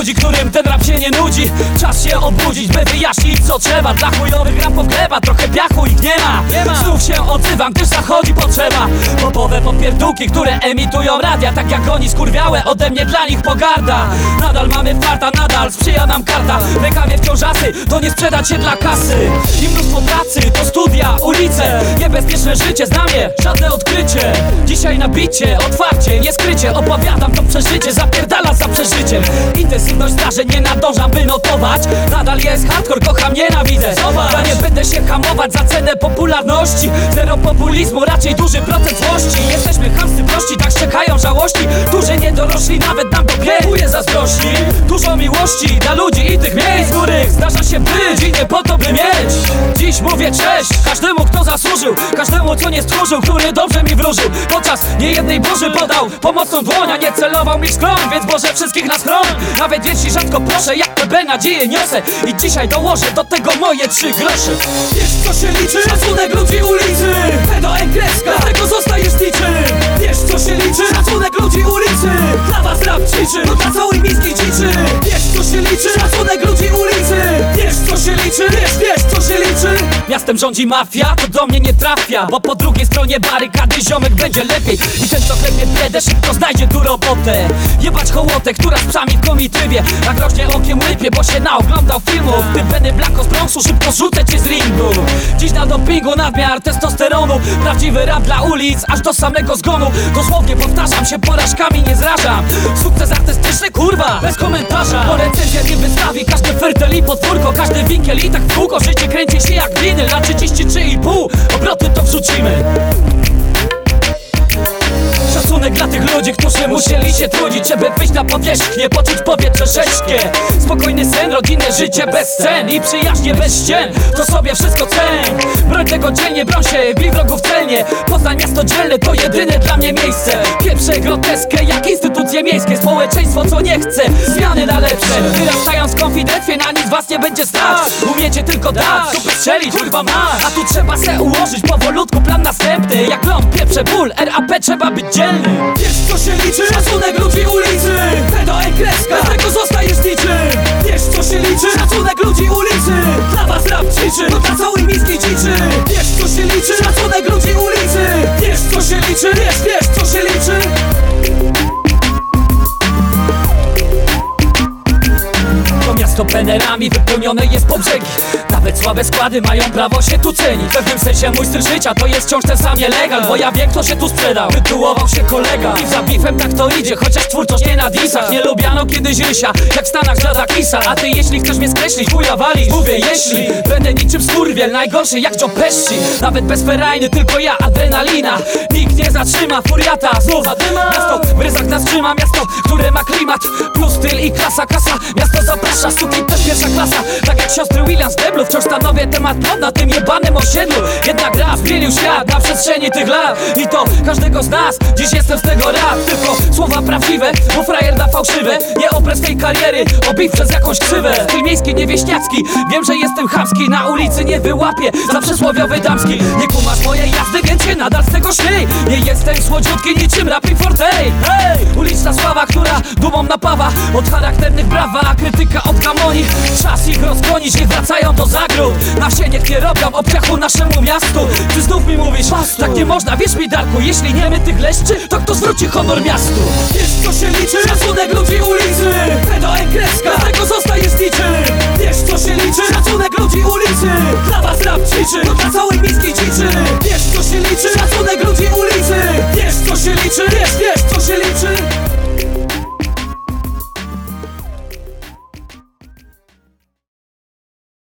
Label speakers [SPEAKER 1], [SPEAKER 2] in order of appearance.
[SPEAKER 1] ludzi, którym ten rap się nie nudzi. Czas się obudzić, by wyjaśnić co trzeba. Dla chujowych rampów gleba, trochę piachu ich nie ma. Znów się odzywam, gdyż zachodzi potrzeba. Popowe popierdółki, które emitują radia. Tak jak oni skurwiałe, ode mnie dla nich pogarda. Nadal mamy farta, nadal sprzyja nam karta. W rękawie wciąż asy, to nie sprzedać się dla kasy. I mnóstwo pracy, to studia, ulice. Niebezpieczne życie, znam je, żadne odkrycie. Dzisiaj na bicie, otwarcie, nie skrycie. Opowiadam to przeżycie, zapierdala za przeżyciem. Intensywność zdarzeń nie nadążam wynotować. Nadal jest hardcore, kocham, nienawidzę. Ja nie będę się hamować za cenę popularności. Zero populizmu, raczej duży procent złości. Jesteśmy chamscy prości, tak szczekają żałości. Którzy nie dorośli, nawet nam dobieruje zazdrości. Dużo miłości dla ludzi i tych miejsc, których zdarza się być i nie po to by mieć. Dziś mówię cześć każdemu, kto zasłużył, każdemu, co nie stróżył, który dobrze mi wróżył. Podczas niejednej burzy podał pomocną dłoń, a nie celował mi w skroń. Więc Boże, wszystkich nas chroń. Nawet jeśli rzadko proszę, jak TB nadzieję niosę. I dzisiaj dołożę do tego moje 3 grosze. Wiesz co się liczy? Szacunek ludzi ulicy. PDN kreska, dlatego zostajesz niczym. Wiesz co się liczy? Szacunek ludzi ulicy. Dla was rap ćwiczy, no dla całej miski ciczy. Wiesz co się liczy? Szacunek ludzi ulicy. Wiesz co się liczy? Wiesz co się liczy? Miastem rządzi mafia, to do mnie nie trafia. Bo po drugiej stronie barykady ziomek będzie lepiej. I ten co klepie biedę szybko znajdzie tu robotę. Jebać hołotę, która z psami w komitywie. Na groźnie okiem łypie, bo się naoglądał filmów. Ty Benny Blanco z Bronxu, szybko rzucę cię z ringu. Dziś na dopingu nadmiar testosteronu. Prawdziwy rap dla ulic, aż do samego zgonu. Dosłownie powtarzam się, porażkami nie zrażam. Sukces artystyczny, kurwa, bez komentarza. Bo recenzja nie wystawi każdy fertel i podwórko. Każdy winkiel i tak w kółko. Życie kręci się jak winyl na 33,5. Obroty to wrzucimy. Szacunek dla tych ludzi, którzy musieli się trudzić, żeby wyjść na powierzchnię, poczuć powietrze rzeźkie. Spokojny sen, rodzinne życie bez scen i przyjaźnie bez ścien, to sobie wszystko ceń. Broń tego dzielnie, broń się, bij wrogów celnie. Poznań miasto dzielne to jedyne dla mnie miejsce. Pierwsze groteskę jak instytucje miejskie. Społeczeństwo co nie chce, zmiany na lepsze. Wyrastając w konfidenctwie, na nic was nie będzie stać. Umiecie tylko dać, super strzelić, kurwa masz. A tu trzeba se ułożyć powolutku plan następny. Jak ląd, pieprze, ból, RAP trzeba być dzielny. Wiesz co się liczy? Szacunek ludzi ulicy. PDN kreska, dlatego zostajesz niczym. Wiesz co się liczy? Szacunek ludzi ulicy. Dla was rap ćwiczy, no dla całej miski ciczy. Wiesz co się liczy? Szacunek ludzi ulicy. Wiesz co się liczy? Wiesz co się liczy? To miasto penerami wypełnione jest po brzegi. Nawet słabe składy mają prawo się tu cenić. W pewnym sensie mój styl życia to jest wciąż ten sam nielegal. Bo ja wiem kto się tu sprzedał, tytułował się kolega. I za bifem tak to idzie, chociaż twórczość nie na disach. Nie lubiano kiedyś rysia, jak w Stanach żada kisa. A ty jeśli chcesz mnie skreślić, chuja walisz. Mówię jeśli, będę niczym skurwiel, najgorszy jak Joe Pesci. Nawet bezferajny, tylko ja, adrenalina. Nikt nie zatrzyma, furiata, znów zadyma. Miasto w ryzach nas trzyma, miasto, które ma klimat. Plus styl i klasa, kasa, miasto zaprasza. Suki też pierwsza klasa, tak jak siostry Williams Deblu. Wciąż stanowię temat na tym jebanym osiedlu. Jednak rap zmienił świat na przestrzeni tych lat. I to każdego z nas, dziś jestem z tego rap. Tylko słowa prawdziwe, bo frajer da fałszywe. Nie opres tej kariery, obiw przez jakąś krzywę. Styl miejski, niewieśniacki, wiem, że jestem chamski. Na ulicy nie wyłapię za przysłowiowy damski. Nie kumasz mojej jazdy, więc się nadal z tego śmiej. Nie jestem słodziutki niczym rap i fortej. Hej! Uliczna sława, która dumą napawa. Od charakternych brawa, a krytyka od gamoni. Czas ich rozgonić, niech wracają do zagród. Na wsie niech nie robią obciachu naszemu miastu. Ty znów mi mówisz, tak nie można, wierz mi Darku. Jeśli nie my tych leszczy, to kto zwróci honor miastu? Wiesz co się liczy? Szacunek ludzi ulicy. PDN kreska, dlatego zostajesz niczym. Wiesz co się liczy? Szacunek ludzi ulicy. Dla was rap ćwiczy, no dla całej miski